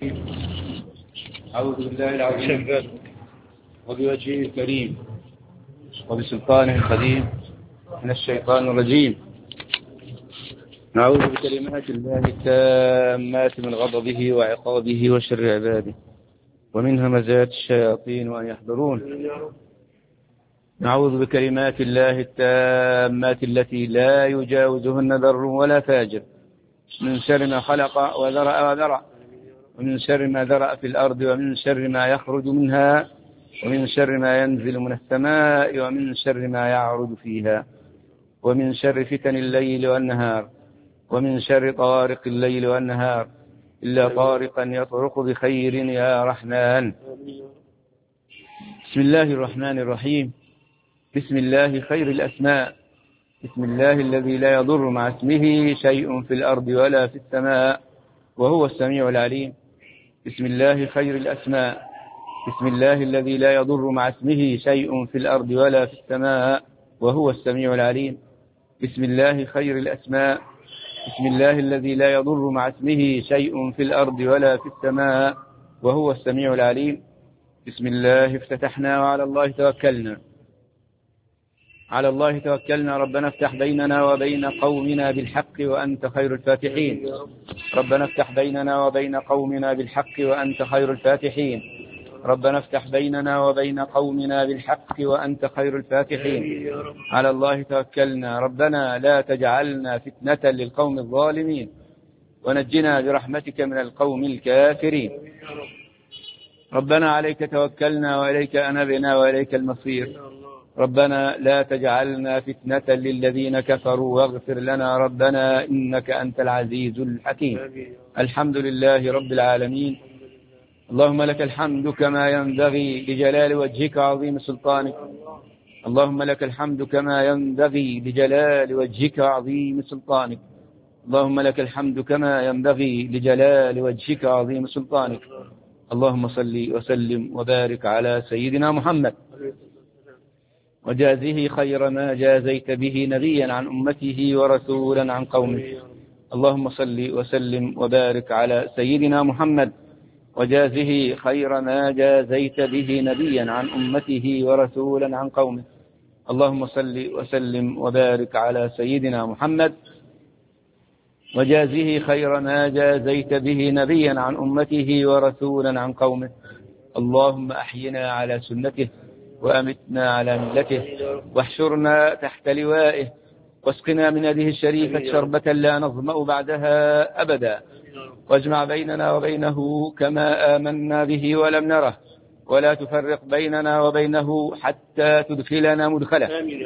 أعوذ بالله العظيم وبوجهه الكريم وبسلطانه القديم من الشيطان الرجيم. نعوذ بكلمات الله التامات من غضبه وعقابه وشر عباده ومن همزات الشياطين وأن يحضرون. نعوذ بكلمات الله التامات التي لا يجاوزهن بر ولا فاجر من شر ما خلق وذرأ ومن شر ما ذرأ في الأرض ومن شر ما يخرج منها ومن شر ما ينزل من السماء ومن شر ما يعرج فيها ومن شر فتن الليل والنهار ومن شر طارق الليل والنهار إلا طارقا يطرق بخير يا رحمن. بسم الله الرحمن الرحيم. بسم الله خير الأسماء. بسم الله الذي لا يضر مع اسمه شيء في الأرض ولا في السماء وهو السميع العليم. بسم الله خير الأسماء. بسم الله الذي لا يضر مع اسمه شيء في الأرض ولا في السماء وهو السميع العليم. بسم الله خير الأسماء. بسم الله الذي لا يضر مع اسمه شيء في الأرض ولا في السماء وهو السميع العليم. بسم الله افتتحنا وعلى الله توكلنا. على الله توكلنا. ربنا افتح بيننا وبين قومنا بالحق وأنت خير الفاتحين. ربنا افتح بيننا وبين قومنا بالحق وأنت خير الفاتحين. ربنا افتح بيننا وبين قومنا بالحق وأنت خير الفاتحين. على الله توكلنا. ربنا لا تجعلنا فتنة للقوم الظالمين ونجنا برحمتك من القوم الكافرين. ربنا عليك توكلنا وإليك أنبنا وإليك المصير. ربنا لا تجعلنا فتنة للذين كفروا واغفر لنا ربنا إنك أنت العزيز الحكيم. الحمد لله رب العالمين. اللهم لك الحمد كما ينبغي لجلال وجهك وعظيم سلطانك. اللهم لك الحمد كما ينبغي لجلال وجهك وعظيم سلطانك. اللهم لك الحمد كما ينبغي لجلال وجهك وعظيم سلطانك. اللهم صل وسلم وبارك على سيدنا محمد وجازه خير ما جازيت به نبيا عن أمته ورسولا عن قومه. اللهم صل وسلم وبارك على سيدنا محمد وجازه خير ما جازيت به نبيا عن أمته ورسولا عن قومه. اللهم صل وسلم وبارك على سيدنا محمد وجازه خير ما جازيت به نبيا عن أمته ورسولا عن قومه. اللهم أحينا على سنته وأمتنا على ملته واحشرنا تحت لوائه واسقنا من يده الشريفة شربة لا نظمأ بعدها أبدا واجمع بيننا وبينه كما آمنا به ولم نره ولا تفرق بيننا وبينه حتى تدخلنا مدخله.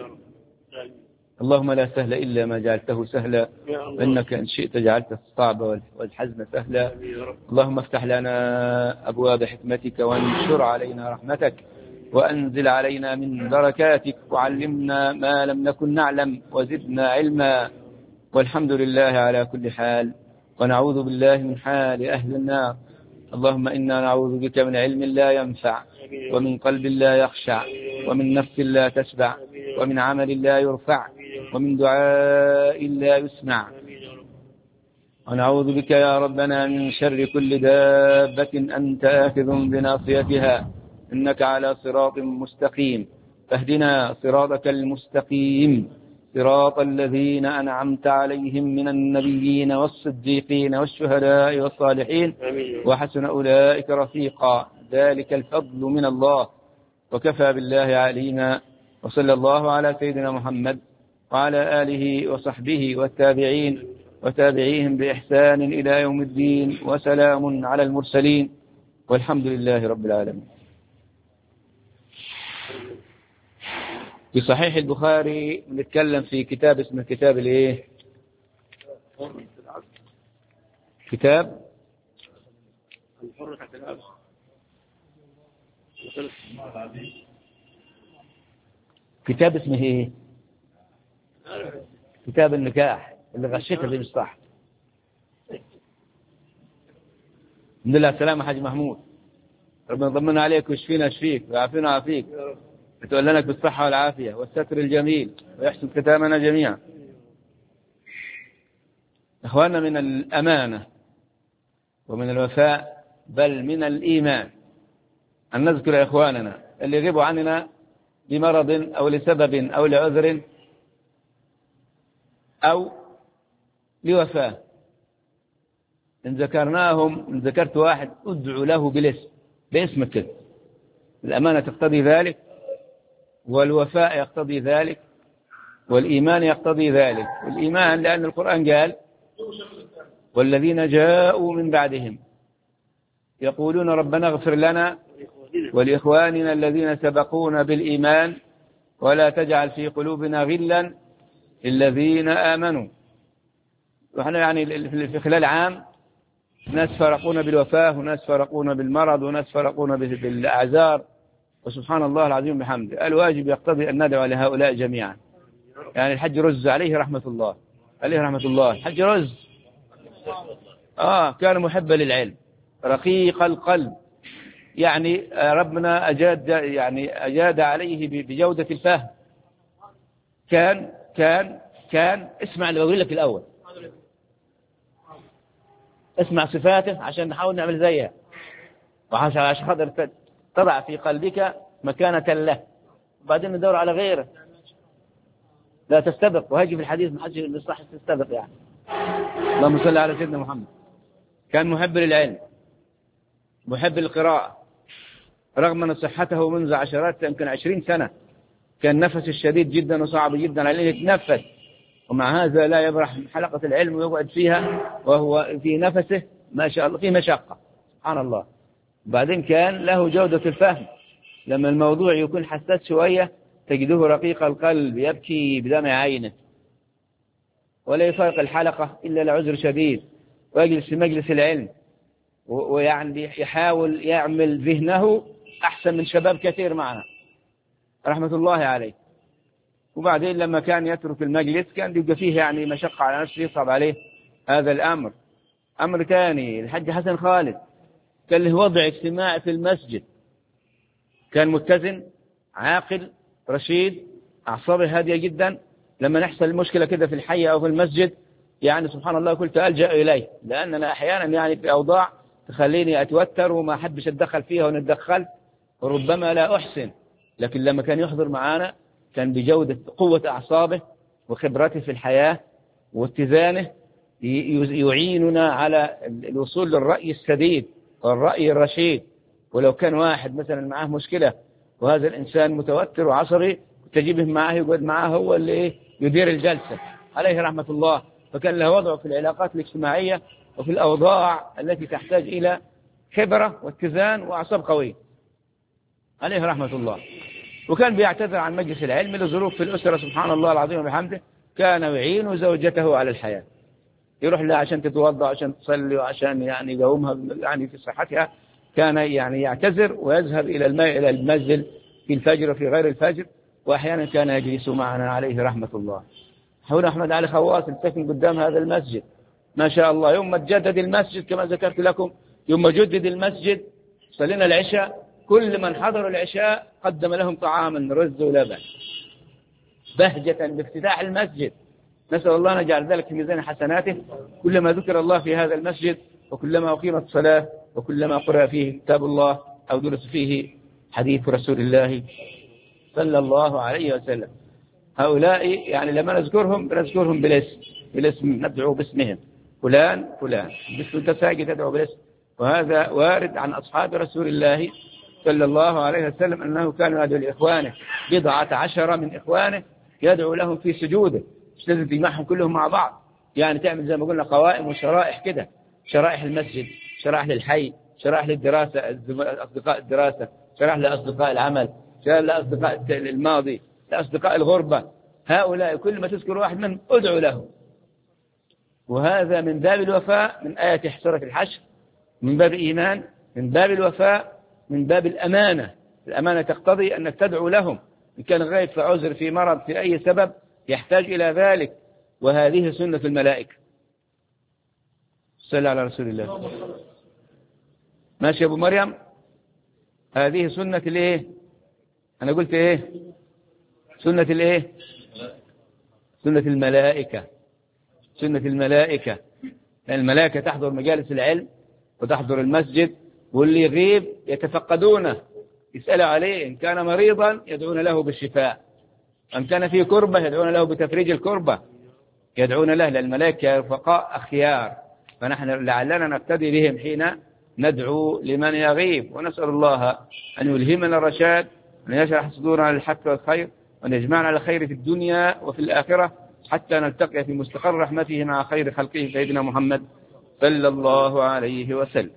اللهم لا سهل إلا ما جعلته سهلا وإنك إن شئت جعلت الصعب والحزن سهلا. اللهم افتح لنا أبواب حكمتك وانشر علينا رحمتك وأنزل علينا من بركاتك وعلمنا ما لم نكن نعلم وزدنا علما. والحمد لله على كل حال ونعوذ بالله من حال أهل النار. اللهم إنا نعوذ بك من علم لا ينفع ومن قلب لا يخشع ومن نفس لا تشبع ومن عمل لا يرفع ومن دعاء لا يسمع. ونعوذ بك يا ربنا من شر كل دابة أنت آخذ بناصيتها إنك على صراط مستقيم. فاهدنا صراطك المستقيم صراط الذين أنعمت عليهم من النبيين والصديقين والشهداء والصالحين وحسن أولئك رفيقا. ذلك الفضل من الله وكفى بالله عليما. وصلى الله على سيدنا محمد وعلى آله وصحبه والتابعين وتابعيهم بإحسان إلى يوم الدين وسلام على المرسلين والحمد لله رب العالمين. في صحيح البخاري نتكلم في كتاب اسمه كتاب الايه؟ كتاب كتاب اسمه ايه؟ كتاب النكاح. اللي غشيتها دي مش صح. الحمد لله السلامة حاج محمود. ربنا يضمن عليك ويشفينا يشفيك ويعافينا ويعافيك يتولنك بالصحة والعافية والستر الجميل ويحسن ختامنا جميعا. إخواننا، من الأمانة ومن الوفاء بل من الإيمان أن نذكر إخواننا اللي يغيبوا عننا لمرض أو لسبب أو لعذر أو لوفاة. إن ذكرناهم، إن ذكرت واحد أدعو له باسمك كده. الأمانة تقتضي ذلك، والوفاء يقتضي ذلك، والإيمان يقتضي ذلك. والإيمان لأن القرآن قال والذين جاءوا من بعدهم يقولون ربنا اغفر لنا ولإخواننا الذين سبقونا بالإيمان ولا تجعل في قلوبنا غلا للذين آمنوا. وإحنا يعني في خلال عام ناس فرقونا بالوفاة، وناس فرقونا بالمرض، وناس فرقونا بالأعذار، وسبحان الله العظيم بحمده. الواجب يقتضي أن ندعو لهؤلاء جميعا. يعني الحج رز عليه رحمة الله، عليه رحمة الله، الحج رز كان محبا للعلم رقيق القلب. يعني ربنا أجاد عليه بجودة الفهم. كان اسمع اللي بقول لك الأول، اسمع صفاته عشان نحاول نعمل زيها، وعشان خاطر تضع في قلبك مكانة له، وبعدين ندور على غيره. لا تستبق، وهيجي في الحديث ما حدش يصح تستبق يعني. اللهم صل على سيدنا محمد. كان محب للعلم، محب للقراءة، رغم أن صحته منذ عشرات يمكن 20 سنة كان نفس الشديد جدا وصعب جدا عليه يتنفس، ومع هذا لا يبرح حلقة العلم ويقعد فيها وهو في نفسه ما شاء الله في مشقة، سبحان الله. بعدين كان له جودة الفهم، لما الموضوع يكون حساس شوية تجده رقيق القلب يبكي بدمع عينه، ولا يفارق الحلقة إلا لعذر شديد، ويجلس في مجلس العلم، ويعني يحاول يعمل ذهنه أحسن من شباب كثير معنا رحمة الله عليه. وبعدين لما كان يترك المجلس كان يبقى فيه يعني مشقة على نفسه، يصعب عليه هذا الأمر. أمر ثاني، الحج حسن خالد كان له وضع اجتماعي في المسجد، كان متزن عاقل رشيد، أعصابه هادية جدا. لما نحصل المشكلة كده في الحي أو في المسجد يعني سبحان الله كنت ألجأ إليه، لأننا أحيانا يعني في أوضاع تخليني أتوتر وما أحبش أتدخل فيها ونتدخل، وربما لا أحسن. لكن لما كان يحضر معانا كان بجودة قوة أعصابه وخبرته في الحياة واتزانه يعيننا على الوصول للرأي السديد والرأي الرشيد. ولو كان واحد مثلا معاه مشكلة وهذا الإنسان متوتر وعصري تجيبه معاه يقعد معاه هو اللي يدير الجلسة عليه رحمة الله. فكان له وضعه في العلاقات الاجتماعية وفي الأوضاع التي تحتاج إلى خبرة واتزان وأعصاب قوية عليه رحمة الله. وكان بيعتذر عن مجلس العلم لظروف في الأسرة سبحان الله العظيم وبحمده، كان يعين زوجته على الحياة، يروح لها عشان تتوضأ عشان تصلي وعشان يعني يقومها يعني في صحتها. كان يعني يعتذر ويذهب إلى المسجد في الفجر وفي غير الفجر، وأحيانا كان يجلس معنا عليه رحمة الله. حول أحمد علي خواص ساكن قدام هذا المسجد ما شاء الله. يوم ما تجدد المسجد كما ذكرت لكم، يوم ما جدد المسجد صلينا العشاء، كل من حضر العشاء قدم لهم طعاما رز ولبن بهجة بافتتاح المسجد. نسأل الله أن يجعل ذلك في ميزان حسناته كلما ذكر الله في هذا المسجد، وكلما أقيمت الصلاة، وكلما قرأ فيه كتاب الله أو درس فيه حديث رسول الله صلى الله عليه وسلم. هؤلاء يعني لما نذكرهم بنذكرهم بالاسم، ندعو باسمهم فلان فلان، باسم تساجي تدعو بالاسم. وهذا وارد عن أصحاب رسول الله صلى الله عليه وسلم أنه كان يدعو لإخوانه 11 من إخوانه يدعو لهم في سجوده، مش لازم تجمعهم كلهم مع بعض، يعني تعمل زي ما قلنا قوائم وشرائح كده، شرائح المسجد، شرائح للحي، شرائح للدراسة أصدقاء الدراسة، شرائح لأصدقاء العمل، شرائح لأصدقاء الماضي، لأصدقاء الغربة. هؤلاء كل ما تذكر واحد منهم ادعو له. وهذا من باب الوفاء، من آية سورة الحشر، من باب الإيمان، من باب الوفاء، من باب الأمانة. الأمانة تقتضي أنك تدعو لهم إن كان غايب في عذر في مرض في أي سبب يحتاج إلى ذلك. وهذه سنة الملائكة. صلى على رسول الله. ماشي يا أبو مريم، هذه سنة الإيه؟ أنا قلت إيه؟ سنة الإيه؟ سنة الملائكة. سنة الملائكة. الملائكة تحضر مجالس العلم وتحضر المسجد واللي يغيب يتفقدونه، يسألوا عليه، إن كان مريضا يدعون له بالشفاء، إن كان فيه كربة يدعون له بتفريج الكربة، يدعون له للملائكة رفقاء أخيار. فنحن لعلنا نقتدي بهم حين ندعو لمن يغيب، ونسأل الله أن يلهمنا الرشاد، أن يشرح صدورنا للحق والخير، وأن يجمعنا على خير في الدنيا وفي الآخرة، حتى نلتقي في مستقر رحمته مع خير خلقه سيدنا محمد صلى الله عليه وسلم.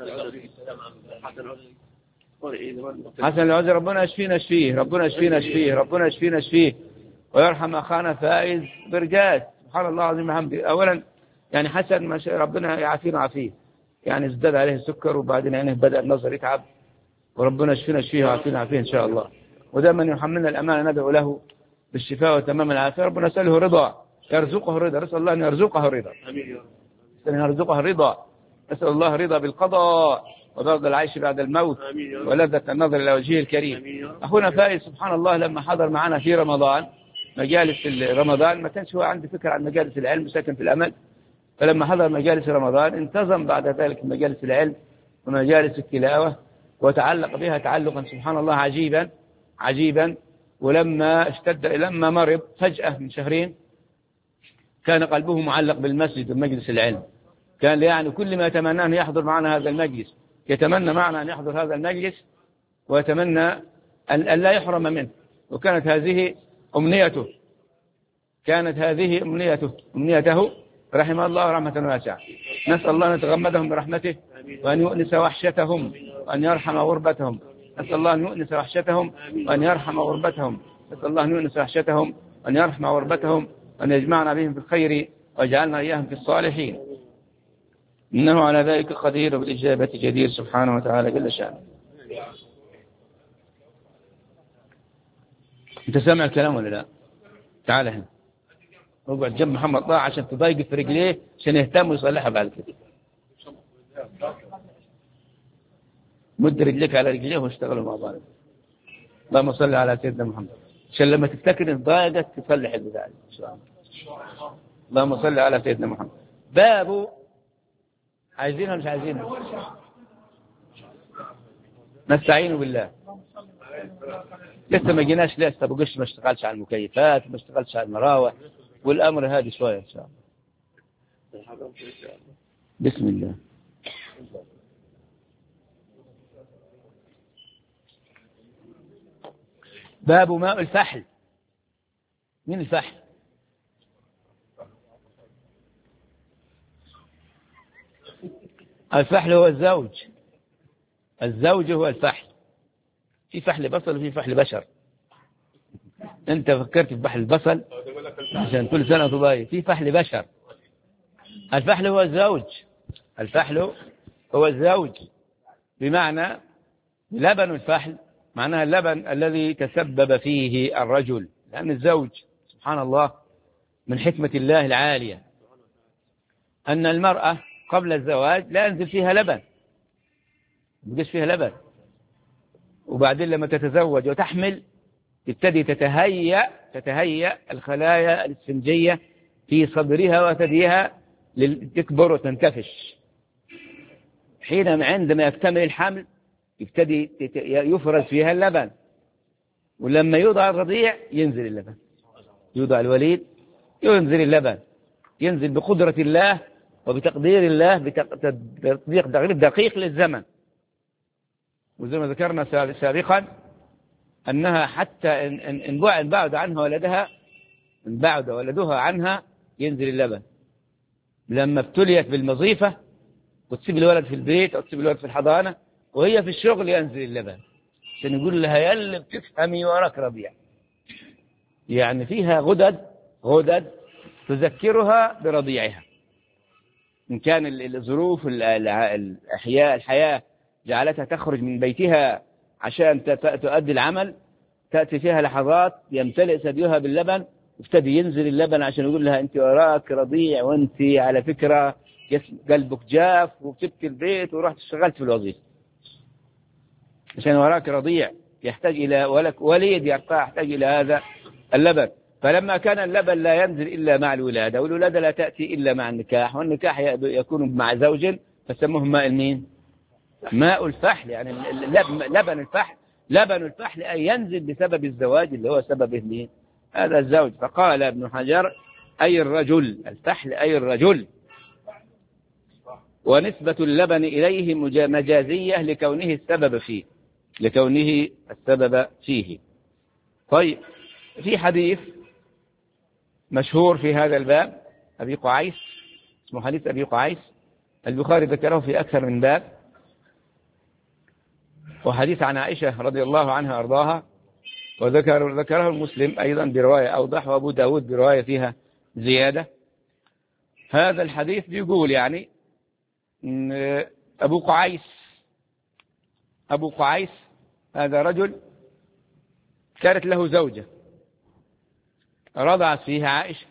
حسن العزر ربنا يشفينا شفيه، ربنا يشفينا شفيه، ربنا يشفينا شفيه، ويرحم أخانا فائز برجاس. سبحان الله العظيم وبحمده. أولا يعني حسن ربنا يعافينا عافيه، يعني ازداد عليه السكر وبعدين يعني بدأ النظر يتعب، وربنا يشفينا شفيه ويعافينا عافيه إن شاء الله. ودائما يحملنا الأمانة ندعو له بالشفاء وتمام العافية. ربنا نسأله رضا، يرزقه الرضا، نسأل الله أن يرزقه الرضا، أن يرزقه الرضا، نسأل الله الرضا بالقضاء وبرد العيش بعد الموت ولذة النظر إلى وجهه الكريم. أخونا فائز سبحان الله لما حضر معنا في رمضان مجالس رمضان، ما كانش هو عنده فكرة عن مجالس العلم، ساكن في الأمل، فلما حضر مجالس رمضان انتظم بعد ذلك مجالس العلم ومجالس التلاوة، وتعلق بها تعلقا سبحان الله عجيبا عجيبا. ولما لما مرض فجأة من شهرين كان قلبه معلق بالمسجد ومجلس العلم، كان يعني كل ما يتمنى أن يحضر معنا هذا المجلس، يتمنى معنا أن يحضر هذا المجلس ويتمنى أن لا يحرم منه، وكانت هذه أمنيته، كانت هذه أمنيته رحمه الله رحمة واسعة. نسأل الله أن يتغمدهم برحمته وأن يؤنس وحشتهم وأن يرحم غربتهم، نسأل الله أن يؤنس وحشتهم وأن يرحم غربتهم، نسأل الله أن يؤنس وحشتهم وأن يرحم غربتهم وأن يجمعنا بهم في الخير ويجعلنا إياهم في الصالحين، إنه على ذلك قدير وبالإجابة جدير سبحانه وتعالى جل شأنه. أنت سامع الكلام ولا لا؟ تعال هنا اقعد جنب محمد طه عشان تضايق في رجليه عشان يهتم ويصلحها بعد كده. مد رجليك على رجليه واشتغلوا مع بعض. اللهم صل على سيدنا محمد عشان لما تفتكر ان ضايقك تصلح البداية ان شاء الله. اللهم صل على سيدنا محمد. باب عايزينها مش عايزينها؟ نستعين بالله. لسه ما جيناش، لسه ابو قش ما اشتغلش على المكيفات، ما اشتغلش على المراوح، والامر هادي شويه ان شاء الله. بسم الله. باب ماء الفحل. مين الفحل؟ الفحل هو الزوج، الزوج هو الفحل. في فحل بصل وفي فحل بشر. انت فكرت في فحل البصل عشان كل سنة تضايق. في فحل بشر. الفحل هو الزوج، الفحل هو الزوج، بمعنى لبن الفحل معناها اللبن الذي تسبب فيه الرجل، لأن الزوج سبحان الله من حكمة الله العالية أن المرأة قبل الزواج لا ينزل فيها لبن، ما يجيش فيها لبن، وبعدين لما تتزوج وتحمل تبتدي تتهيأ الخلايا الإسفنجية في صدرها وثديها تكبر وتنتفش. عندما يكتمل الحمل يبتدي يفرز فيها اللبن، ولما يوضع الرضيع ينزل اللبن، يوضع الوليد ينزل اللبن، ينزل بقدرة الله وبتقدير الله، بتقدير دقيق للزمن. وزي ما ذكرنا سابقا أنها حتى إن بعد عنها ولدها، إن بعد ولدها عنها ينزل اللبن. لما ابتليت بالمضيفة وتسيب الولد في البيت أو تسيب الولد في الحضانة وهي في الشغل ينزل اللبن، عشان يقول لها يلا بتفهمي وراك ربيع. يعني فيها غدد تذكرها برضيعها. إن كان الظروف الحياة جعلتها تخرج من بيتها عشان تؤدي العمل، تأتي فيها لحظات يمتلئ ثديها باللبن، يبتدي ينزل اللبن عشان يقول لها أنت وراك رضيع، وأنت على فكرة قلبك جاف وسبت البيت ورحت اشتغلت في الوظيفة، عشان وراك رضيع يحتاج إلى وليد يحتاج إلى هذا اللبن. فلما كان اللبن لا ينزل إلا مع الولادة، والولادة لا تأتي إلا مع النكاح، والنكاح يكون مع زوج، فسموه ماء المين؟ ماء الفحل يعني لبن الفحل أي ينزل بسبب الزواج اللي هو سببه ليه هذا الزوج. فقال ابن حجر أي الرجل، الفحل أي الرجل، ونسبة اللبن إليه مجازية لكونه السبب فيه. طيب، في حديث مشهور في هذا الباب أبي قعيس، اسمه حديث أبي قعيس، البخاري ذكره في أكثر من باب، وحديث عن عائشة رضي الله عنها أرضاها، وذكره المسلم أيضا برواية أوضح، وأبو داود برواية فيها زيادة. هذا الحديث بيقول يعني أبو قعيس هذا رجل كانت له زوجة رضعت فيها عائشة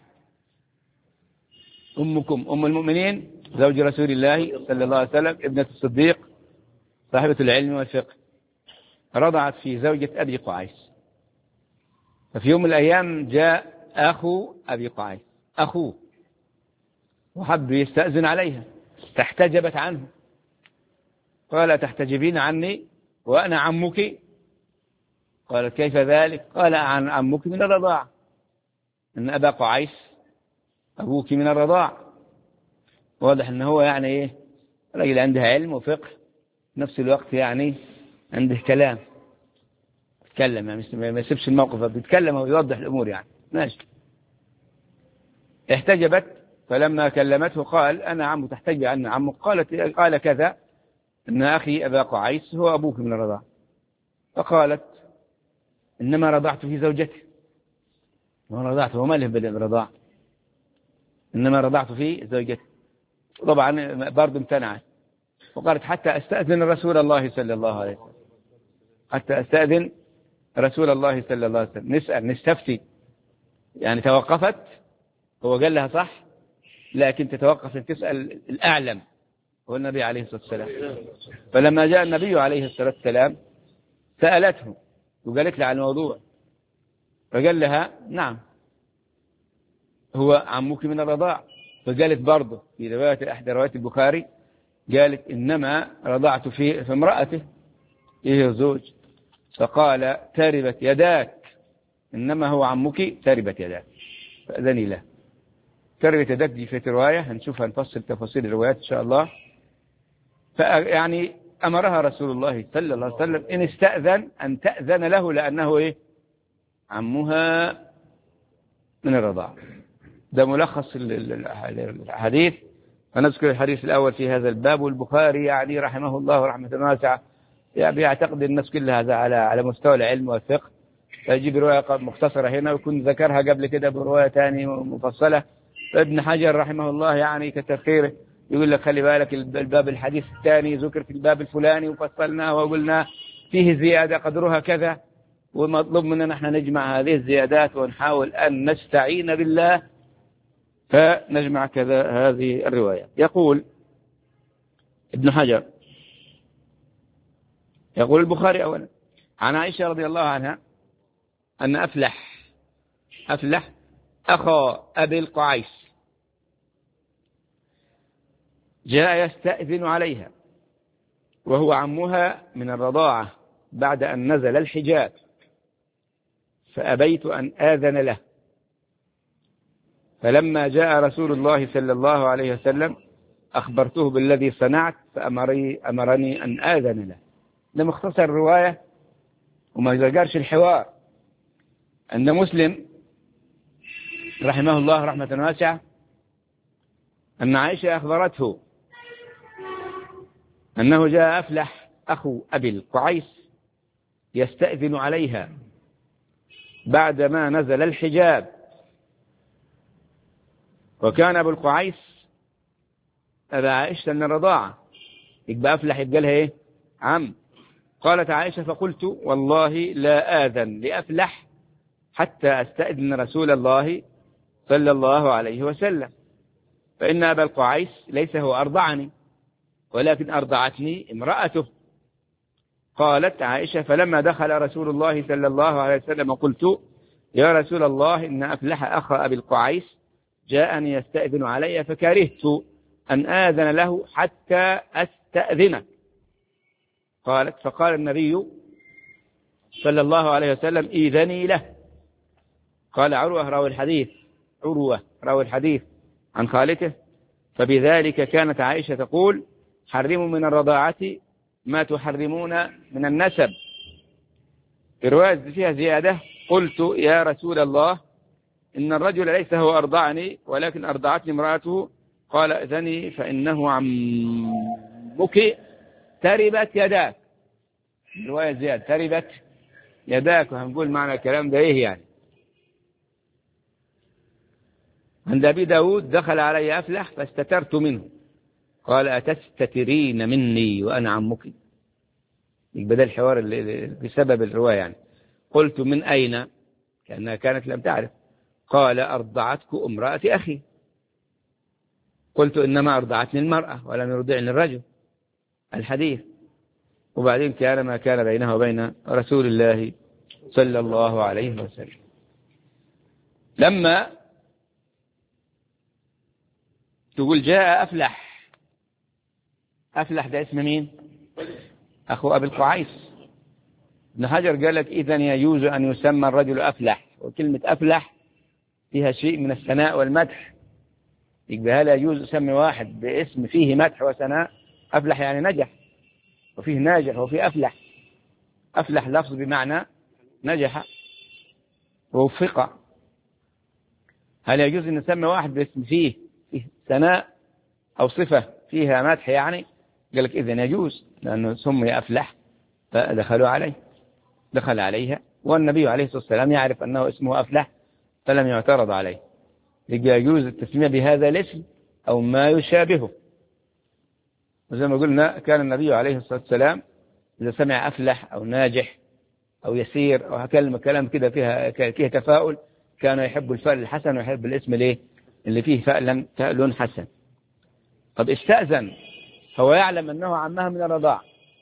أم المؤمنين زوج رسول الله صلى الله عليه وسلم ابنة الصديق صاحبة العلم والفقه، رضعت في زوجة أبي قعيس. ففي يوم من الأيام جاء أخو أبي قعيس أخوه وحب يستأذن عليها، فاحتجبت عنه، قال تحتجبين عني وأنا عمك؟ قالت كيف ذلك؟ قال عن عمك من الرضاعة، إن أبا قعيس أبوك من الرضاعة. واضح أنه هو يعني إيه رجل عنده علم وفقه نفس الوقت، يعني عنده كلام يتكلم، يعني ما يسيبش الموقف، بيتكلم ويوضح الأمور يعني ماشي. احتجبت، فلما كلمته قال أنا عمك تحتجب عن عمك؟ قال كذا، إن أخي أبا قعيس هو أبوك من الرضاعة. فقالت إنما رضعت في زوجتي، ورضعت وما له بالرضاع، إنما رضعت في زوجتي. طبعا برضو امتنعت، وقالت حتى أستأذن رسول الله صلى الله عليه وسلم، حتى أستأذن رسول الله صلى الله عليه وسلم، نستفتي، يعني توقفت. هو قال لها صح، لكن تتوقف أن تسأل الأعلم هو النبي عليه الصلاة والسلام. فلما جاء النبي عليه الصلاة والسلام سألته وقالت له عن الموضوع، فقال لها نعم هو عمك من الرضاع. فقالت برضه في رواية أحد روايات البخاري، قالت إنما رضعت في امرأته إيه الزوج. فقال تربت يداك، إنما هو عمك تربت يداك، فأذني له. تربت يداك دي في رواية هنشوفها، نفصل تفاصيل الروايات إن شاء الله. فيعني أمرها رسول الله صلى الله عليه وسلم إن استأذن أن تأذن له، لأنه إيه عمها من الرضاعة. ده ملخص الحديث. ونذكر الحديث الأول في هذا الباب. والبخاري يعني رحمه الله رحمة واسعة يعني بيعتقد الناس كلها على مستوى العلم والفقه، فيجيب رواية مختصرة هنا ويكون ذكرها قبل كده برواية ثانية مفصلة. ابن حجر رحمه الله يعني كتر خيره يقول لك خلي بالك الباب الحديث الثاني ذكر في الباب الفلاني وفصلناه وقلنا فيه زيادة قدرها كذا، ومطلوب مننا نحن نجمع هذه الزيادات ونحاول أن نستعين بالله فنجمع كذا هذه الرواية. يقول ابن حجر، يقول البخاري أولا عن عائشة رضي الله عنها أن أفلح أخا أبي القعيس جاء يستأذن عليها وهو عمها من الرضاعة بعد أن نزل الحجاب، فأبيت أن آذن له. فلما جاء رسول الله صلى الله عليه وسلم أخبرته بالذي صنعت فأمرني أن آذن له. ده مختصر الرواية وما ذكرش الحوار. أن مسلم رحمه الله رحمة واسعة أن عائشة أخبرته أنه جاء أفلح أخو أبي القعيس يستأذن عليها بعدما نزل الحجاب، وكان أبو القعيس أبا عائشة من الرضاعة، يبقى أفلح يبقى لها إيه عم. قالت عائشة فقلت والله لا آذن لأفلح حتى أستأذن رسول الله صلى الله عليه وسلم، فإن أبا القعيس ليس هو أرضعني ولكن أرضعتني امرأته. قالت عائشة فلما دخل رسول الله صلى الله عليه وسلم قلت يا رسول الله إن أفلح أخا أبي القعيس جاءني يستأذن علي فكرهت أن آذن له حتى أستأذنه. قالت فقال النبي صلى الله عليه وسلم إذني له. قال عروة راوي الحديث عن خالته فبذلك كانت عائشة تقول حرموا من الرضاعة ما تحرمون من النسب. في رواية فيها زيادة قلت يا رسول الله إن الرجل ليس هو أرضعني ولكن أرضعتني امرأته. قال إذني فإنه عمك تربت يداك. رواية زيادة تربت يداك. وهنقول معنى الكلام ده إيه يعني. عند أبي داود دخل علي أفلح فاستترت منه قال أتستترين مني وأنا عمك. بدل الحوار بسبب الرواية يعني. قلت من أين كأنها كانت لم تعرف. قال أرضعتك امرأة أخي. قلت إنما أرضعتني المرأة ولم يرضعني الرجل. الحديث. وبعدين كان ما كان بينه وبين رسول الله صلى الله عليه وسلم. لما تقول جاء أفلح ده اسم مين؟ أخو أبي القعيس. ابن حجر قال لك إذن يجوز أن يسمى الرجل أفلح. وكلمة أفلح فيها شيء من الثناء والمدح. يبقى هل يجوز يسمي واحد باسم فيه مدح وثناء؟ أفلح يعني نجح وفيه ناجح وفيه أفلح. أفلح لفظ بمعنى نجح ووفق. هل يجوز أن نسمي واحد باسم فيه ثناء أو صفة فيها مدح يعني؟ قال لك إذن يجوز لأنه سمي أفلح فدخلوا عليه دخل عليها والنبي عليه الصلاة والسلام يعرف أنه اسمه أفلح فلم يعترض عليه. يجوز التسمية بهذا الاسم أو ما يشابهه. وزي ما قلنا كان النبي عليه الصلاة والسلام إذا سمع أفلح أو ناجح أو يسير أو كلام كده فيها تفاؤل كان يحب الفعل الحسن ويحب الاسم اللي فيه فعل حسن. طب استأذن هو يعلم أنه عمها من الرضاع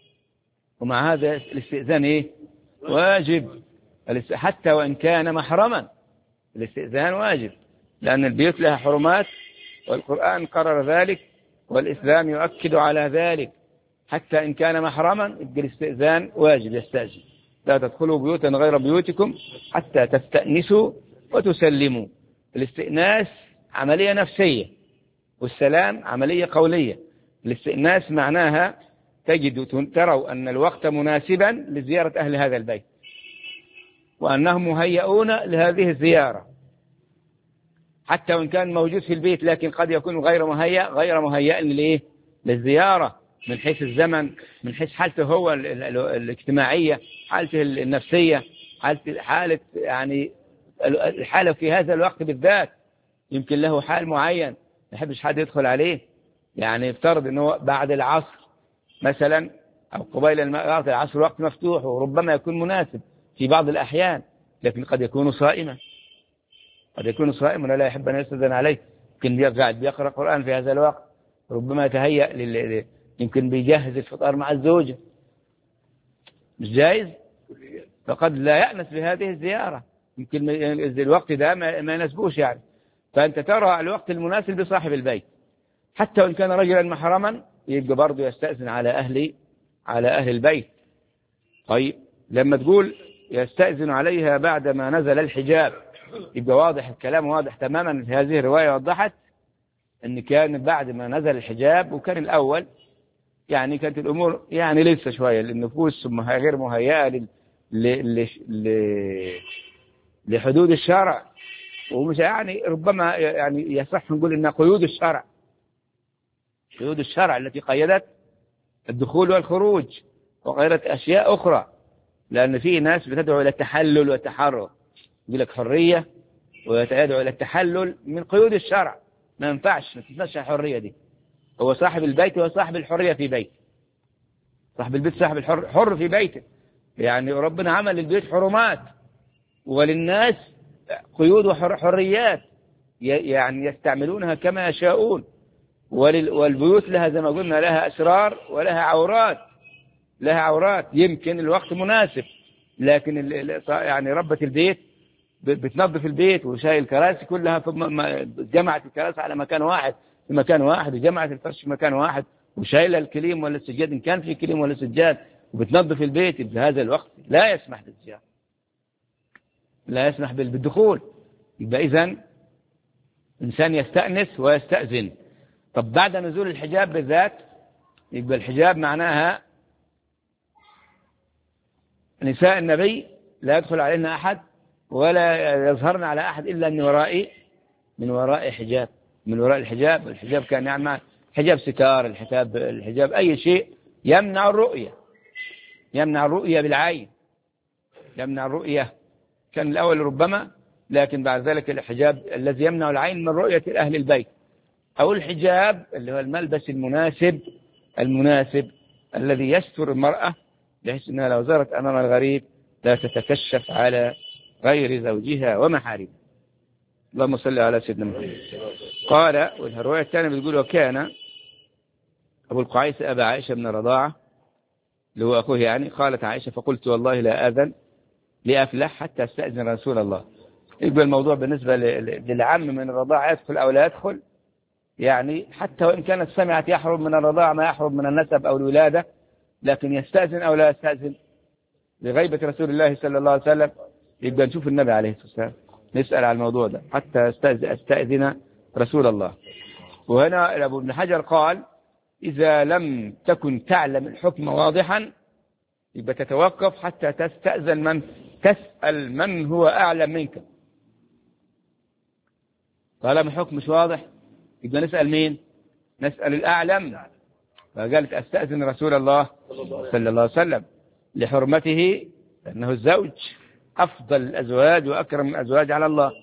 ومع هذا الاستئذان إيه؟ واجب حتى وإن كان محرما. الاستئذان واجب لأن البيوت لها حرمات والقرآن قرر ذلك والإسلام يؤكد على ذلك. حتى إن كان محرما يبقى الاستئذان واجب يستأذن. لا تدخلوا بيوتا غير بيوتكم حتى تستأنسوا وتسلموا. الاستئناس عملية نفسية والسلام عملية قولية. الاستئناس معناها تروا أن الوقت مناسبا لزيارة أهل هذا البيت وأنهم مهيئون لهذه الزيارة حتى وإن كان موجود في البيت لكن قد يكون غير مهيئ للزيارة من حيث الزمن من حيث حالته هو الاجتماعية حالته النفسية حالة يعني الحالة في هذا الوقت بالذات. يمكن له حال معين ما يحبش حد يدخل عليه. يعني يفترض أنه بعد العصر مثلا أو قبيل العصر وقت مفتوح وربما يكون مناسب في بعض الأحيان لكن قد يكون صائما ولا يحب أن يستأذن عليه. يمكن قاعد بيقرأ قرآن في هذا الوقت ربما يتهيأ يمكن بيجهز الفطار مع الزوجة مش جائز فقد لا يأنس بهذه الزيارة. يمكن الوقت ده ما يناسبوش يعني. فأنت ترى الوقت المناسب لصاحب البيت حتى وإن كان رجلا محرما يبقى برضه يستأذن على أهل البيت. طيب لما تقول يستأذن عليها بعدما نزل الحجاب يبقى واضح الكلام واضح تماما. في هذه الرواية وضحت أن كان بعد ما نزل الحجاب وكان الأول يعني كانت الأمور يعني لسه شوية للنفوس غير مهيئة لحدود الشرع ومش يعني ربما يعني يصح نقول إن قيود الشرع التي قيدت الدخول والخروج وغيرت أشياء أخرى. لأن في ناس بتدعو إلى التحلل والتحرر يقول لك حرية ويدعو إلى التحلل من قيود الشرع. ما ينفعش ما تنفعش الحرية دي. هو صاحب البيت هو صاحب الحرية في بيته. صاحب البيت صاحب حر في بيته. يعني ربنا عمل للبيت حرمات وللناس قيود وحريات يعني يستعملونها كما يشاءون. والبيوت لها زي ما قلنا لها أسرار ولها عورات. يمكن الوقت مناسب لكن يعني ربة البيت بتنظف البيت وشايل الكراسي كلها جمعت الكراسي على مكان واحد في مكان واحد وجمعت الفرش في مكان واحد وشايل الكليم ولا السجاد إن كان في كليم ولا سجاد وبتنظف البيت بهذا الوقت لا يسمح بالزيارة، لا يسمح بالدخول. يبقى إذن إنسان يستأنس ويستأذن. طب بعد نزول الحجاب بالذات، يبقى الحجاب معناها نساء النبي لا يدخل عليهن أحد ولا يظهرن على أحد إلا من وراء حجاب، من وراء الحجاب. الحجاب كان يعني حجاب ستار، الحجاب أي شيء يمنع الرؤية، يمنع الرؤية بالعين، يمنع الرؤية. كان الأول ربما، لكن بعد ذلك الحجاب الذي يمنع العين من رؤية أهل البيت، أو الحجاب اللي هو الملبس المناسب الذي يستر المرأة بحيث أنها لو زارت أمام الغريب لا تتكشف على غير زوجها ومحارمها. اللهم صل على سيدنا محمد. قال، والرواية الثانية بتقول: وكان أبو القعيس أبا عائشة بن رضاعة اللي هو أخوه يعني. قالت عائشة: فقلت والله لا آذن لأفلح حتى استأذن رسول الله. يبقى الموضوع بالنسبة للعم من الرضاعة يدخل أو لا يدخل، يعني حتى وإن كانت سمعت يحرم من الرضاعة ما يحرم من النسب أو الولادة، لكن يستأذن أو لا يستأذن لغيبة رسول الله صلى الله عليه وسلم. يبقى نشوف النبي عليه الصلاة والسلام نسأل عن الموضوع ده حتى استأذن رسول الله. وهنا أبو ابن حجر قال: إذا لم تكن تعلم الحكم واضحا يبقى تتوقف حتى تسأل من هو أعلم منك. طالما الحكم مش واضح يبقى نسأل مين؟ نسأل الأعلم. فقالت: أستأذن رسول الله صلى الله عليه وسلم لحرمته، لأنه الزوج أفضل الأزواج وأكرم الأزواج على الله،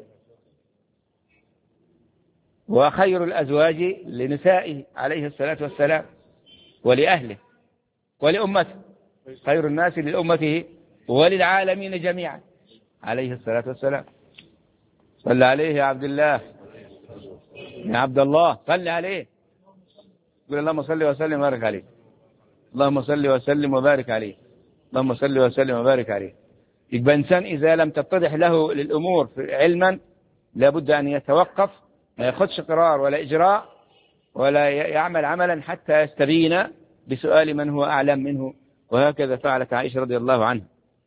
وخير الأزواج لنسائه عليه الصلاة والسلام ولأهله ولأمته، خير الناس لأمته وللعالمين جميعا عليه الصلاة والسلام. صلى عليه يا عبد الله، يا عبد الله صلى عليه. قل اللهم صل وسلم وبارك عليه، اللهم صل وسلم وبارك عليه، اللهم صل وسلم وبارك عليه. يبقى إنسان إذا لم تتضح له للأمور علما لابد أن يتوقف، ما يأخذش قرار ولا إجراء ولا يعمل عملا حتى يستبين بسؤال من هو أعلم منه. وهكذا فعلت عائشة رضي الله عنها.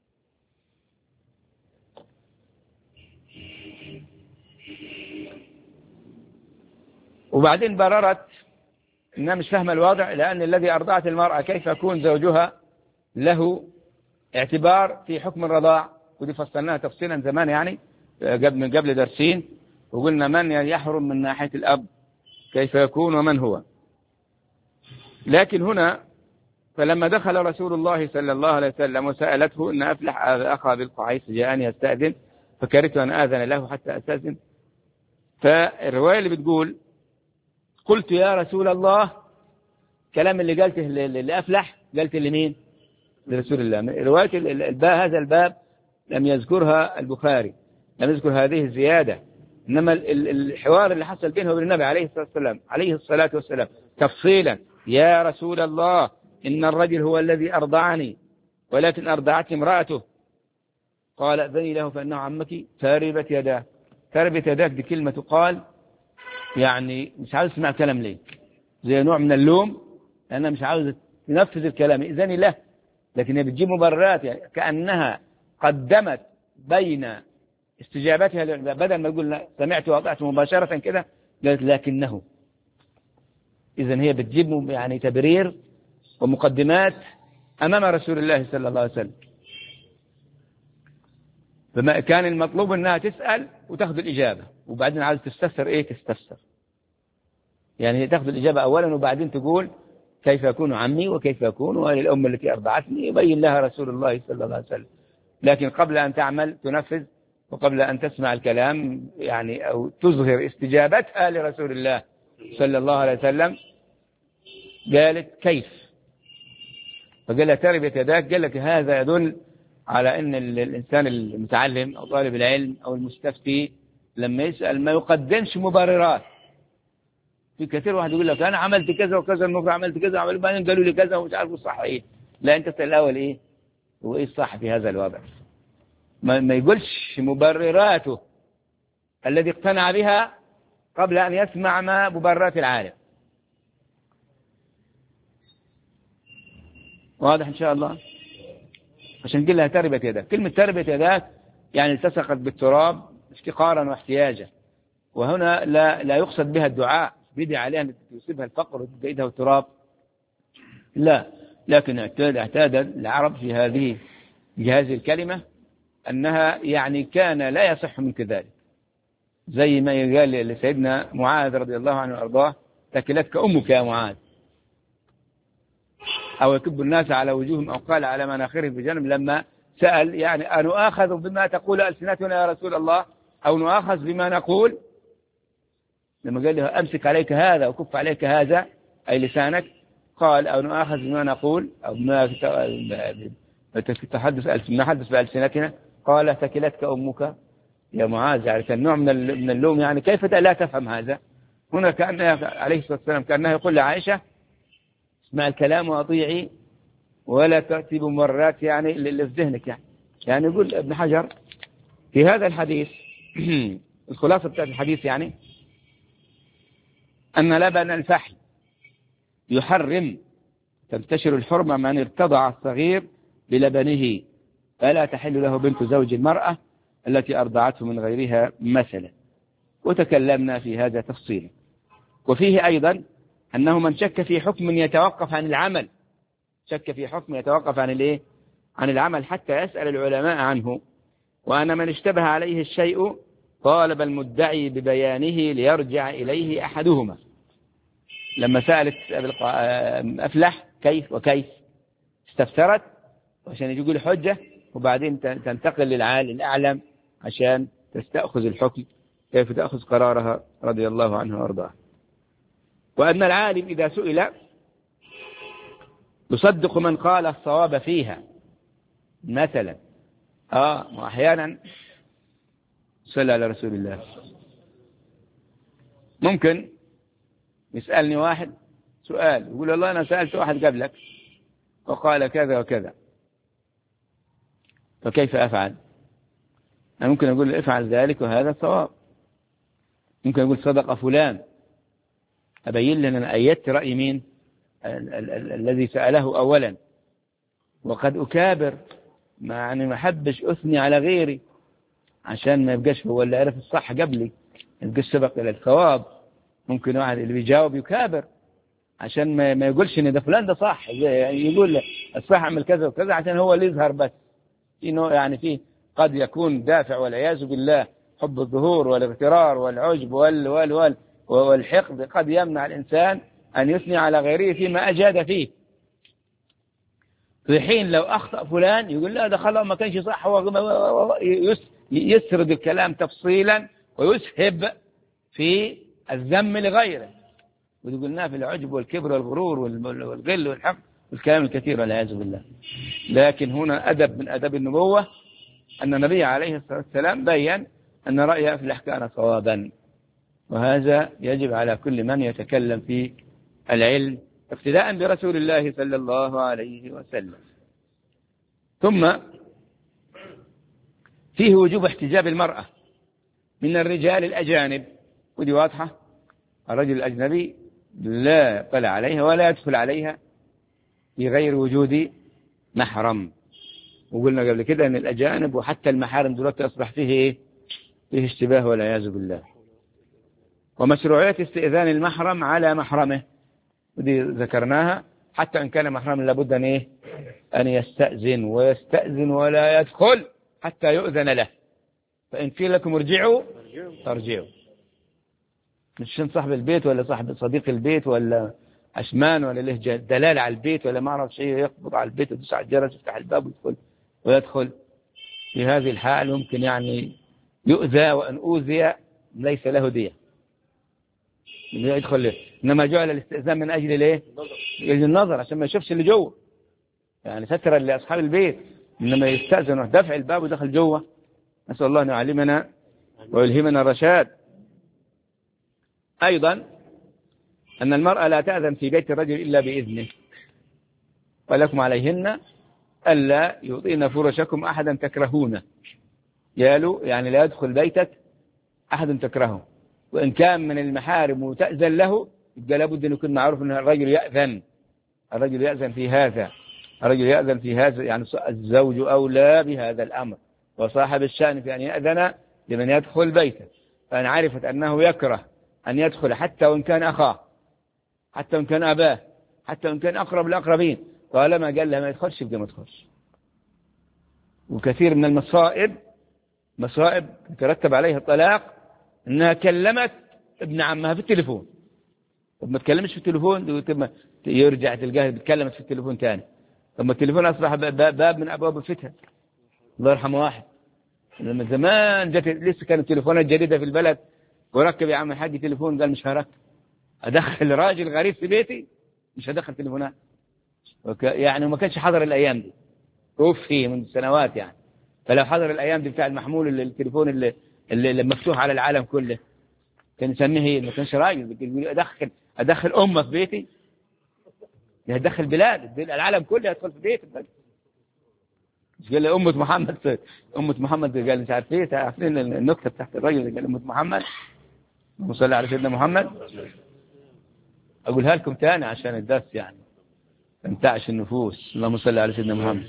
وبعدين بررت إنها مش فاهمة الوضع، لأن الذي أرضعت المرأة كيف يكون زوجها له اعتبار في حكم الرضاع، ودي فصلناها تفصيلا زمان يعني من قبل درسين، وقلنا من يحرم من ناحية الأب كيف يكون ومن هو. لكن هنا فلما دخل رسول الله صلى الله عليه وسلم وسألته إن أفلح أخا بالقعيس جاءني أستأذن فكرهت أن آذن له حتى أستأذن. فالرواية اللي بتقول: قلت يا رسول الله، كلام اللي قلته لأفلح قلت لمين؟ لرسول الله. رواية هذا الباب لم يذكرها البخاري، لم يذكر هذه الزيادة، إنما الحوار اللي حصل بينه وبين النبي عليه الصلاة والسلام تفصيلا: يا رسول الله، إن الرجل هو الذي أرضعني ولكن أرضعتني امرأته. قال: أذني له فإنه عمك تربت يداه. تربت يداك دي كلمة تقال يعني مش عاوز تسمع كلام ليه، زي نوع من اللوم، أنا مش عاوز تنفذ الكلام، إذن له. لكن هي بتجيب مبررات، يعني كأنها قدمت بين استجابتها بدل ما تقول سمعت وأطعت مباشرة كده، قالت لكنه. إذن هي بتجيب يعني تبرير ومقدمات أمام رسول الله صلى الله عليه وسلم. فما كان المطلوب أنها تسأل وتأخذ الإجابة، وبعدين عايز تستفسر تستفسر، يعني تأخذ الإجابة أولا وبعدين تقول كيف يكون عمي وكيف يكون وللأم التي أرضعتني، يبين لها رسول الله صلى الله عليه وسلم. لكن قبل أن تعمل تنفذ، وقبل أن تسمع الكلام يعني أو تظهر استجابتها لرسول الله صلى الله عليه وسلم قالت كيف؟ فقال لها تربت يداك. قال لك هذا يدل على أن الإنسان المتعلم أو طالب العلم أو المستفتي لما يسأل ما يقدمش مبررات. في كثير واحد يقول لك أنا عملت كذا وكذا، المفروض عملت كذا وعملت، بعدين قالوا لي كذا ومش عارف الصح إيه. لا، أنت تسأل الأول هو إيه الصح في هذا الوضع، ما يقولش مبرراته الذي اقتنع بها قبل أن يسمع ما مبررات العالم. واضح إن شاء الله. عشان كده تربت يداك، كلمة تربت يداك يعني التصقت بالتراب افتقارا واحتياجا، وهنا لا يقصد بها الدعاء بدي عليها أن تصيبها الفقر وتجدها التراب، لا، لكن اعتاد العرب في هذه الكلمة أنها يعني كان لا يصح منك ذلك، زي ما قال لسيدنا معاذ رضي الله عنه وأرضاه: تكلتك أمك يا معاذ، أو يكب الناس على وجوههم، أو قال على مناخرهم بجانب، لما سأل يعني أنؤاخذ بما تقول ألسنتنا يا رسول الله أو نؤاخذ بما نقول؟ لما قال له أمسك عليك هذا وكف عليك هذا أي لسانك، قال أو نؤاخذ بما نقول أو بما نحدث بألسنتنا، قال تكلتك أمك يا معاذ. يعني كان نوع من اللوم، يعني كيف لا تفهم هذا؟ هنا كان عليه الصلاة والسلام كأنه يقول لعائشة: اسمع الكلام وأطيعي ولا تأتي بمبررات يعني اللي في ذهنك. يعني يقول ابن حجر في هذا الحديث الخلاصة بتاعت الحديث يعني أن لبن الفحل يحرم، تنتشر الحرمة من ارتضع الصغير بلبنه، فلا تحل له بنت زوج المرأة التي أرضعته من غيرها مثلا. وتكلمنا في هذا تفصيلا. وفيه أيضا أنه من شك في حكم يتوقف عن العمل، شك في حكم يتوقف عن العمل حتى يسأل العلماء عنه، وأن من اشتبه عليه الشيء طالب المدعي ببيانه ليرجع إليه أحدهما. لما سألت أفلح كيف وكيف استفسرت عشان يقول حجة، وبعدين تنتقل للعالم الأعلم عشان تستأخذ الحكم كيف تأخذ قرارها رضي الله عنه وأرضاه. وأن العالم إذا سئل يصدق من قال الصواب فيها مثلا. وأحيانا صلى على رسول الله، ممكن يسألني واحد سؤال يقول الله أنا سألت واحد قبلك وقال كذا وكذا، فكيف أفعل؟ أنا ممكن أقول افعل ذلك وهذا الصواب، ممكن أقول صدق فلان، أبين لنا أن أيدت رأي مين الذي سأله أولا، وقد أكابر يعني ما حبش أثني على غيري عشان ما يبقاش هو اللي عرف الصح قبلي، يبقاش سبق إلى الصواب. ممكن واحد اللي بيجاوب يكابر عشان ما يقولش إن ده فلان ده صح، يقول الصح اعمل كذا وكذا عشان هو اللي يظهر بس. يعني فيه قد يكون دافع والعياذ بالله حب الظهور والاغترار والعجب والحقد قد يمنع الإنسان أن يثني على غيره فيما أجاد فيه، في حين لو أخطأ فلان يقول لا ده خلاص ما كانش صح، هو يسرد الكلام تفصيلا ويسهب في الذم لغيره، وقلنا في العجب والكبر والغرور والغل والحقد والكلام الكثير والعياذ بالله. لكن هنا أدب من أدب النبوة أن النبي عليه الصلاة والسلام بيّن أن رأي أفلح كان صوابا، وهذا يجب على كل من يتكلم في العلم اقتداء برسول الله صلى الله عليه وسلم. ثم فيه وجوب احتجاب المرأة من الرجال الأجانب، ودي واضحة، الرجل الأجنبي لا يطلع عليها ولا يدخل عليها في غير وجود محرم. وقلنا قبل كده أن الأجانب وحتى المحارم دلوقتي أصبح فيه اشتباه والعياذ بالله. ومشروعية استئذان المحرم على محرمه، ودي ذكرناها، حتى إن كان محرم لابد أن يستأذن، ويستأذن ولا يدخل حتى يؤذن له، فإن قيل لكم ارجعوا فارجعوا. مش صاحب البيت ولا صاحب صديق البيت ولا عشمان ولا له دلال على البيت ولا ما أعرف شيء يقبض على البيت ويدوس على الجرس يفتح الباب ويدخل. في هذه الحال ممكن يعني يؤذى، وأن أوذي ليس له دية يدخل له. إنما جعل الاستئذان من أجل ليه؟ يجي النظر عشان ما يشوفش اللي جوه، يعني سترا لأصحاب البيت، إنما يستأذن دفع الباب ودخل جوه. نسأل الله أن يعلمنا ويلهمنا الرشاد. أيضا أن المرأة لا تأذن في بيت الرجل إلا بإذنه، ولكم عليهن ألا يؤذين فرشكم أحدا تكرهونه، يعني لا يدخل بيتك أحد تكرهه، وإن كان من المحارم وتأذن له يبقى لابد أن يكون معروف أن الرجل يأذن في هذا، الرجل يأذن في هذا، يعني الزوج أولى بهذا الأمر وصاحب الشأن في أن يأذن لمن يدخل بيته. فإن عرفت أنه يكره أن يدخل حتى وإن كان أخاه، حتى وإن كان أباه، حتى وإن كان أقرب الأقربين، طالما قال لها ما يدخلش يبقى ما يدخلش. وكثير من المصائب يترتب عليها الطلاق أنها كلمت ابن عمها في التليفون. طب ما تكلمش في التليفون، يرجع تلقاها بتكلمت في التليفون تاني. طب ما التليفون أصبح باب من أبواب الفتن. الله يرحمه واحد لما زمان لسه كانت التليفونات جديدة في البلد، وركب يا عم الحاج تليفون، قال مش هركب، أدخل راجل غريب في بيتي مش هدخل تليفونات. يعني ما كانش حضر الأيام دي، توفي من سنوات يعني. فلو حضر الأيام دي بتاع المحمول التليفون اللي مفتوح على العالم كله، كان يسميه ما كانش راجل، أدخل أمه في بيتي، يدخل بلاد العالم كله يدخل في بيتي. مش قال لي أمة محمد قال مش عارفين النكتة تحت الرجل قال أمة محمد، صلى على سيدنا محمد. أقولها لكم تاني عشان الدرس يعني تمتعش النفوس. اللهم صل على سيدنا محمد.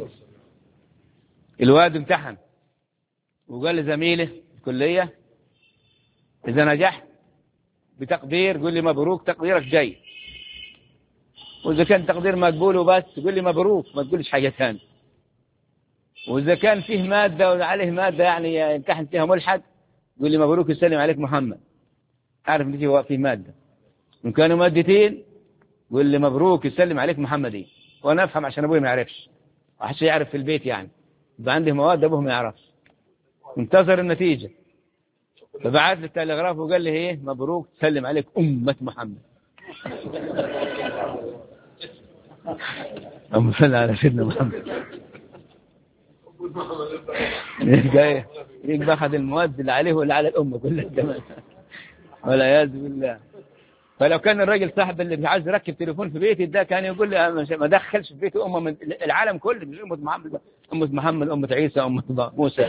الواد امتحن وقال لزميله الكلية إذا نجحت بتقدير قول لي مبروك، تقديرك جاي. وإذا كان تقدير مقبول وبس تقول لي مبروك، ما تقولش حاجة ثانية. وإذا كان فيه مادة وعليه مادة يعني يمتحن فيها ملحد قول لي مبروك يسلم عليك محمد، أعرف إن فيه مادة. إن كانوا مادتين قول لي مبروك يسلم عليك محمدي، وأنا أفهم عشان أبوي ما يعرفش، وحش يعرف في البيت يعني يبقى عندي مواد أبوه ما يعرفش. انتظر النتيجة، فبعت لي التلغراف وقال لي إيه مبروك تسلم عليك أمة محمد. اللهم صل على سيدنا محمد. يبقى أخذ المواد اللي عليه واللي على الأمة كلها كمان، والعياذ بالله. فلو كان الراجل صاحب اللي عايز يركب تليفون في بيتي ده كان يقول لي ما دخلش في بيتي أمة من العالم كله، مش أمة محمد، أمة محمد، أمة عيسى، أمة موسى،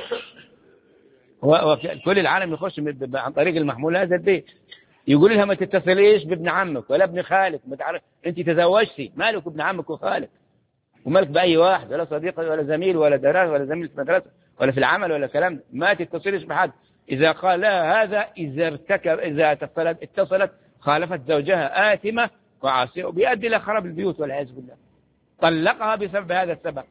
كل العالم يخش عن طريق المحمول هذا البيت. يقول لها ما تتصليش بابن عمك ولا ابن خالك، ما تعرف انت تزوجتي، مالك ابن عمك وخالك، ومالك بأي واحد، ولا صديق ولا زميل ولا دراسة ولا زميل في مدرسة ولا في العمل ولا كلام. ما تتصليش بحد. إذا قال لها هذا إذا اتصلت خالفت زوجها آثمة وعاصية، وبيؤدي إلى خراب البيوت والعياذ بالله. طلقها بسبب هذا السبب.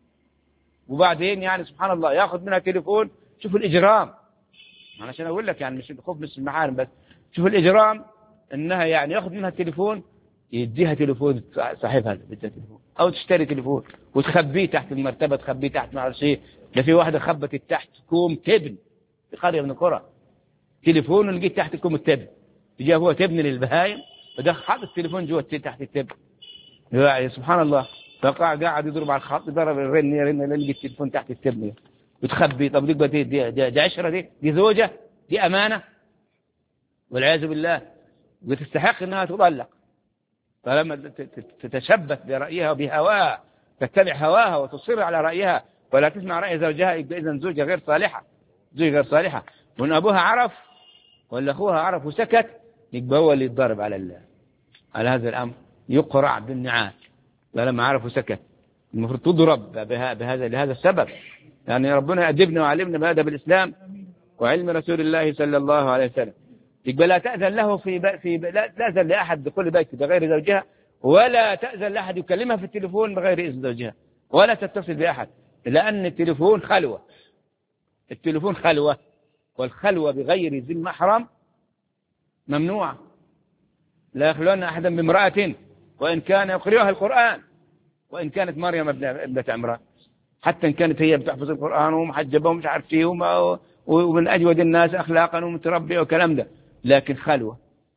وبعدين يعني سبحان الله ياخذ منها تليفون. شوفوا الإجرام، عشان أقول لك يعني مش الخوف مش المحارم بس، شوفوا الإجرام إنها يعني ياخذ منها التليفون، يديها تليفون صاحبها بدها تليفون، أو تشتري تليفون وتخبيه تحت المرتبة، تخبيه تحت ما أعرف شيء. ده في واحدة خبت تحت كوم تبن في قرية من القرى، تليفون ولقيت تحت كوم التبن، جاء هو تبن للبهايم ودخل حط التليفون جوا تحت التبن. يعني سبحان الله. فقاعد يضرب على الخط، ضرب الرن لقي التليفون تحت التبن وتخبي. طب دي عشرة، دي زوجة، دي أمانة والعياذ بالله، وتستحق أنها تطلق. فلما تتشبث برأيها وبهواها، تتبع هواها وتصر على رأيها ولا تسمع رأي زوجها، يبقى إذن زوجة غير صالحة، زوجة غير صالحة. وإن أبوها عرف ولا أخوها عرف وسكت، يبقى هو اللي يتضرب على هذا الأمر، يقرع بالنعال. لما عرف وسكت المفروض تضرب لهذا السبب. يعني ربنا أدبنا وعلمنا بأدب الإسلام وعلم رسول الله صلى الله عليه وسلم. يقبل لا تأذن له لا تأذن لأحد دخول بيته بغير زوجها، ولا تأذن لأحد يكلمها في التليفون بغير إذن زوجها، ولا تتصل بأحد، لأن التليفون خلوة. التليفون خلوة، والخلوة بغير ذي المحرم ممنوعة. لا يخلون أحدا بامرأة وإن كان يقرئها القرآن، وإن كانت مريم ابنة عمران، حتى إن كانت هي بتحفظ القرآن ومحجبة ومش عارف فيه ومن أجود الناس أخلاقا ومتربية وكلام ده، لكن خلوة.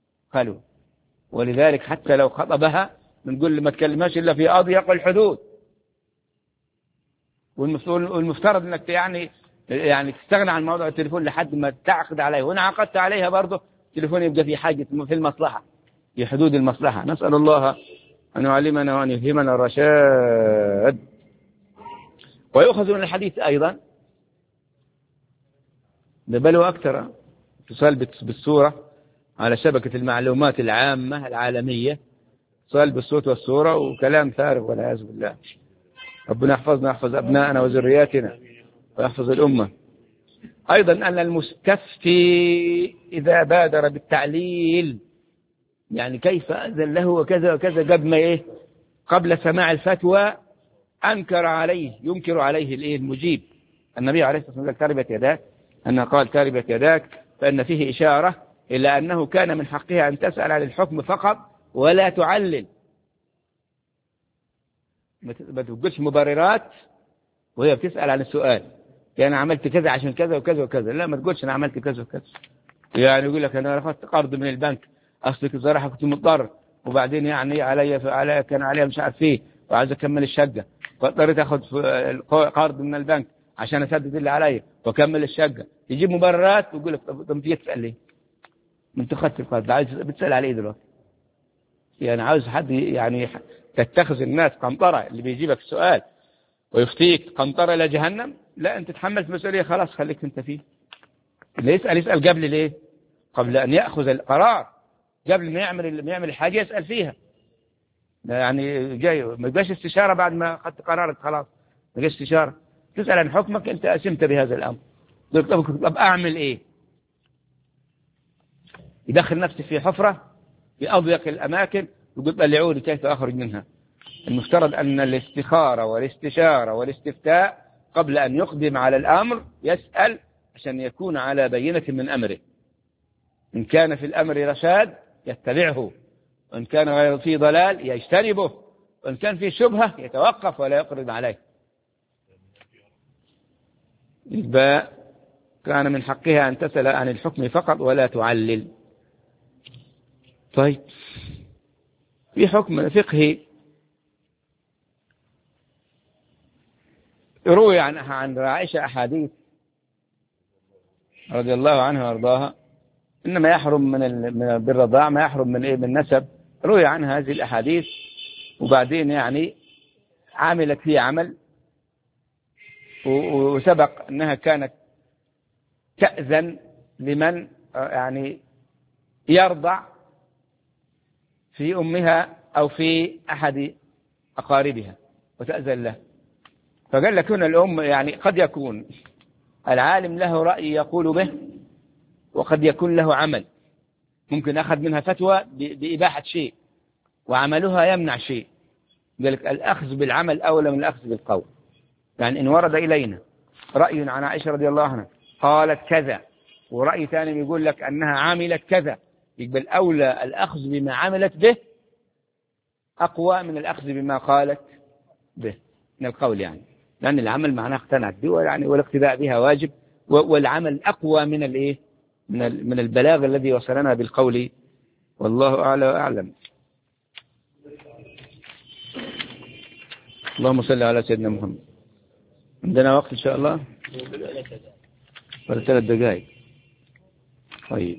ولذلك حتى لو خطبها بنقول ما تكلمهاش إلا في أضيق الحدود. والمفترض أنك يعني تستغنى عن موضوع التليفون لحد ما تعقد عليه، وإن عقدت عليها برضه التليفون يبقى في حاجة في المصلحة، في حدود المصلحة. نسأل الله أن يعلمنا وأن يفهمنا الرشاد. ويؤخذ من الحديث أيضا بل أكثر اتصال بالصورة على شبكة المعلومات العامة العالمية، اتصال بالصوت والصورة وكلام فارغ والعياذ بالله. ربنا يحفظنا ويحفظ أبناءنا وذرياتنا ويحفظ الأمة. أيضا أن المستفتي إذا بادر بالتعليل، يعني كيف أذن له وكذا وكذا، قبل سماع الفتوى ينكر عليه المجيب. النبي عليه الصلاة والسلام قال تربت يداك، أنه قال تربت يداك، فإن فيه إشارة إلى أنه كان من حقها أن تسأل عن الحكم فقط ولا تعلل. ما تقولش مبررات وهي بتسأل عن السؤال، يعني أنا عملت كذا عشان كذا وكذا وكذا، لا ما تقولش أنا عملت كذا وكذا. يعني يقول لك أنا رفضت قرض من البنك، أصلك الصراحة كنت مضطر، وبعدين يعني علي كان عليها مش عارف إيه، وعايز أكمل الشقة، فاضطريت أخذ قرض من البنك عشان أسدد اللي علي وأكمل الشقة. يجيب مبررات ويقول لك طب تيجي تسأل ليه؟ ما أنت أخذت القرض، عايز بتسأل عليه دلوقتي؟ يعني عاوز حد يعني تتخذ الناس قنطرة اللي بيجيبك السؤال ويفتيك قنطرة إلى جهنم؟ لا، أنت تحملت مسؤولية، خلاص خليك أنت فيه. اللي يسأل قبل ليه؟ قبل أن يأخذ القرار، قبل ما يعمل حاجة يسأل فيها. يعني جاي ما يبقاش استشارة بعد ما أخذت قرارك خلاص، ما يبقاش استشارة. تسأل عن حكمك، أنت أسمت بهذا الأمر، طب أعمل إيه؟ يدخل نفسه في حفرة في أضيق الأماكن ويقول بلعوني كيف أخرج منها. المفترض أن الاستخارة والاستشارة والاستفتاء قبل أن يقدم على الأمر يسأل عشان يكون على بينة من أمره. إن كان في الأمر رشاد يتبعه، وإن كان غير فيه ضلال يجتنبه، وإن كان فيه شبهة يتوقف ولا يقرب عليه. الباء كان من حقها أن تسأل عن الحكم فقط ولا تعلل. طيب، في حكم فقهي روي عن عائشة أحاديث رضي الله عنها وارضاها، إنما يحرم بالرضاع ما يحرم من نسب. روي عنها هذه الأحاديث، وبعدين يعني عملت فيه عمل، وسبق أنها كانت تأذن لمن يعني يرضع في أمها أو في أحد أقاربها وتأذن له. فقال لك هنا الأم يعني قد يكون العالم له رأي يقول به، وقد يكون له عمل، ممكن أخذ منها فتوى بإباحة شيء وعملها يمنع شيء. قال لك الأخذ بالعمل أولى من الأخذ بالقول. يعني إن ورد إلينا رأي عن عائشة رضي الله عنها قالت كذا، ورأي ثاني يقول لك أنها عملت كذا، يقبل أولى الأخذ بما عملت به أقوى من الأخذ بما قالت به من القول، يعني لأن العمل معناه اقتنعت به، يعني والاقتداء بها واجب، والعمل أقوى من الإيه من البلاغ الذي وصلنا بالقول. والله أعلى وأعلم. اللهم صل على سيدنا محمد. عندنا وقت إن شاء الله ولا 3 دقائق؟ طيب،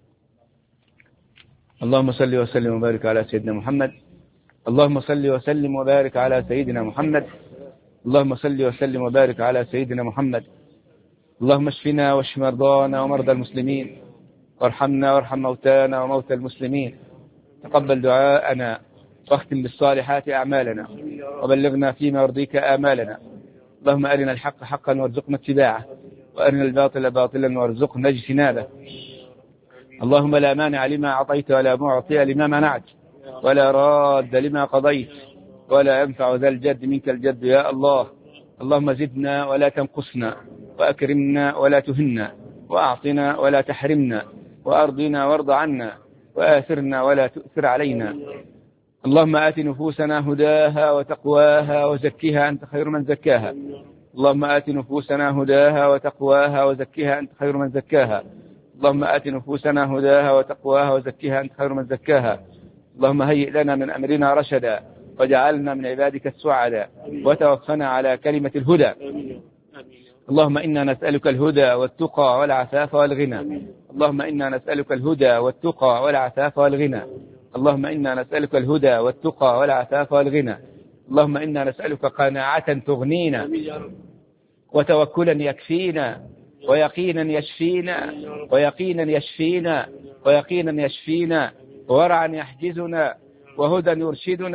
اللهم صل وسلم وبارك على سيدنا محمد. اللهم صل وسلم وبارك على سيدنا محمد. اللهم صل وسلم وبارك على سيدنا محمد. اللهم اشفنا واشف مرضانا ومرضى المسلمين، وارحمنا وارحم موتانا وموتى المسلمين. تقبل دعاءنا، واختم بالصالحات أعمالنا، وبلغنا فيما يرضيك آمالنا. اللهم أرنا الحق حقا وارزقنا اتباعه، وأرنا الباطل باطلا وارزقنا اجتنابه. اللهم لا مانع لما أعطيت ولا معطي لما منعت، ولا راد لما قضيت، ولا ينفع ذا الجد منك الجد يا الله. اللهم زدنا ولا تنقصنا، وأكرمنا ولا تهنا، وأعطنا ولا تحرمنا، وأرضنا وارض عنا، وآثرنا ولا تؤثر علينا. اللهم آت نفوسنا هداها وتقواها وزكها أنت خير من زكاها. اللهم آت نفوسنا هداها وتقواها وزكها أنت خير من زكاها. اللهم آت نفوسنا هداها وتقواها وزكها أنت خير من زكاها. اللهم هيئ لنا من أمرنا رشدا، وجعلنا من عبادك السعداء، وتوفنا على كلمة الهدى. اللهم إنا نسألك الهدى والتقى والعفاف والغنى. اللهم إنا نسألك الهدى والتقى والعفاف والغنى. اللهم إنا نسألك الهدى والتقى والعفاف والغنى. اللهم إنا نسألك قناعة تغنينا، وتوكلا يكفينا، ويقينا يشفينا، ويقينا يشفينا، ويقينا يشفينا، وورعا يحجزنا، وهدى يرشدنا،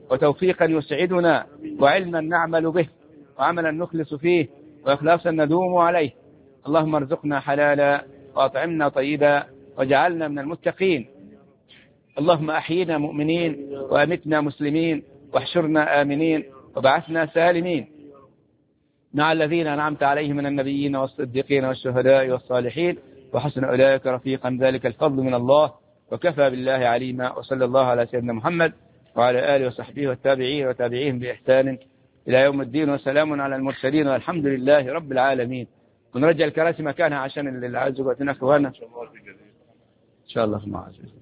وتوفيقا يسعدنا وعلما نعمل به وعملا نخلص فيه وإخلاصا ندوم عليه. اللهم ارزقنا حلالا وأطعمنا طيبا واجعلنا من المتقين. اللهم أحيينا مؤمنين وأمتنا مسلمين واحشرنا آمنين وبعثنا سالمين مع الذين أنعمت عليهم من النبيين والصديقين والشهداء والصالحين وحسن أولئك رفيقا. ذلك الفضل من الله وكفى بالله عليما. وصلى الله على سيدنا محمد وعلى آله وصحبه والتابعين وتابعيهم بإحسان إلى يوم الدين. وسلام على المرسلين والحمد لله رب العالمين. ونرجع الكراسي مكانها عشان اللي عايز يقعد هناك. إن شاء الله.